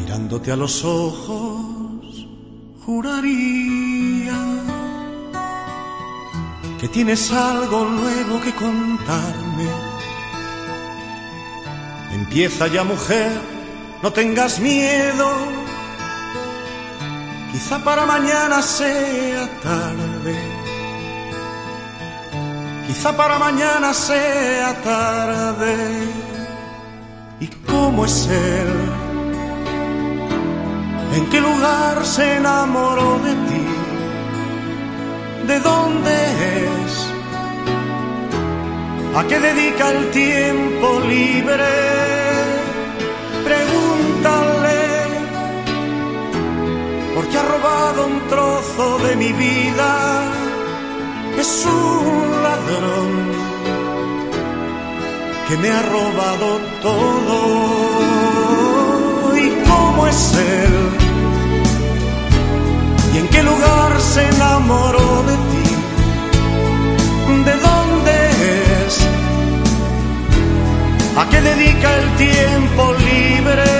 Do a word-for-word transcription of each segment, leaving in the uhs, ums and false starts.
Mirándote a los ojos, juraría que tienes algo nuevo que contarme. Empieza ya, mujer, no tengas miedo. Quizá para mañana sea tarde. Quizá para mañana sea tarde. ¿Y cómo es él? ¿En qué lugar se enamoró de ti? ¿De dónde es? ¿A qué dedica el tiempo libre? Pregúntale, porque ha robado un trozo de mi vida. Es un ladrón que me ha robado todo. ¿Y cómo es él? ¿Y en qué lugar se enamoró de ti? ¿De dónde es? ¿A qué dedica el tiempo libre?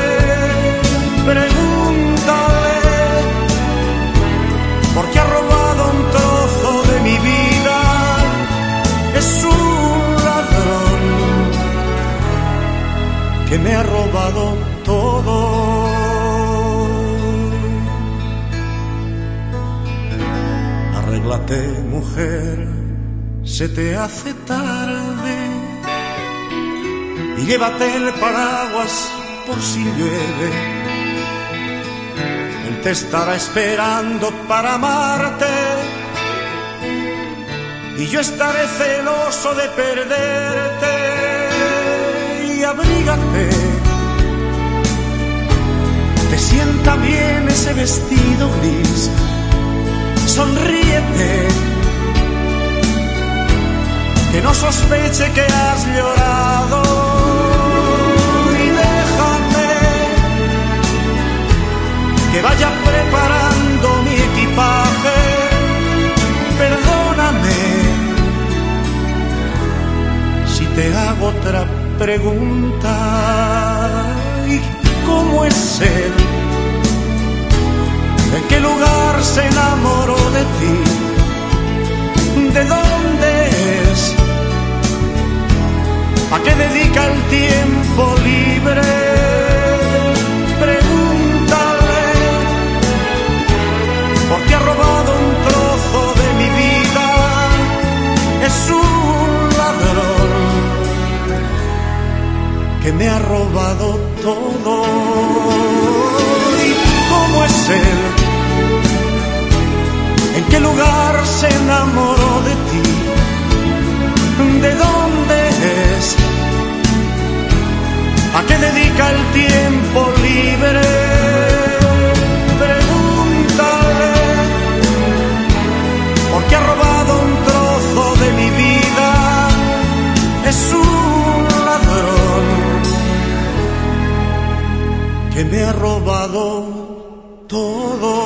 Pregúntale, porque ha robado un trozo de mi vida. Es un ladrón que me ha robado todo. Arréglate, mujer, se te hace tarde, y llévate el paraguas por si llueve. Él te estará esperando para amarte, y yo estaré celoso de perderte. Y abrígate, te sienta bien ese vestido gris. Sonríete, que no sospeche que has llorado. Y déjame que vaya preparando mi equipaje. Perdóname si te hago otra pregunta. ¿Y cómo es él? ¿En qué lugar se enamoró de ti? ¿De dónde es? ¿A qué dedica el tiempo libre? Pregúntale, porque ha robado un trozo de mi vida. Es un ladrón que me ha robado todo. ¿Y cómo es él? ¿En qué lugar se enamoró de ti? ¿De dónde es? ¿A qué dedica el tiempo libre? Pregúntale, porque ha robado un trozo de mi vida. Es un ladrón que me ha robado todo.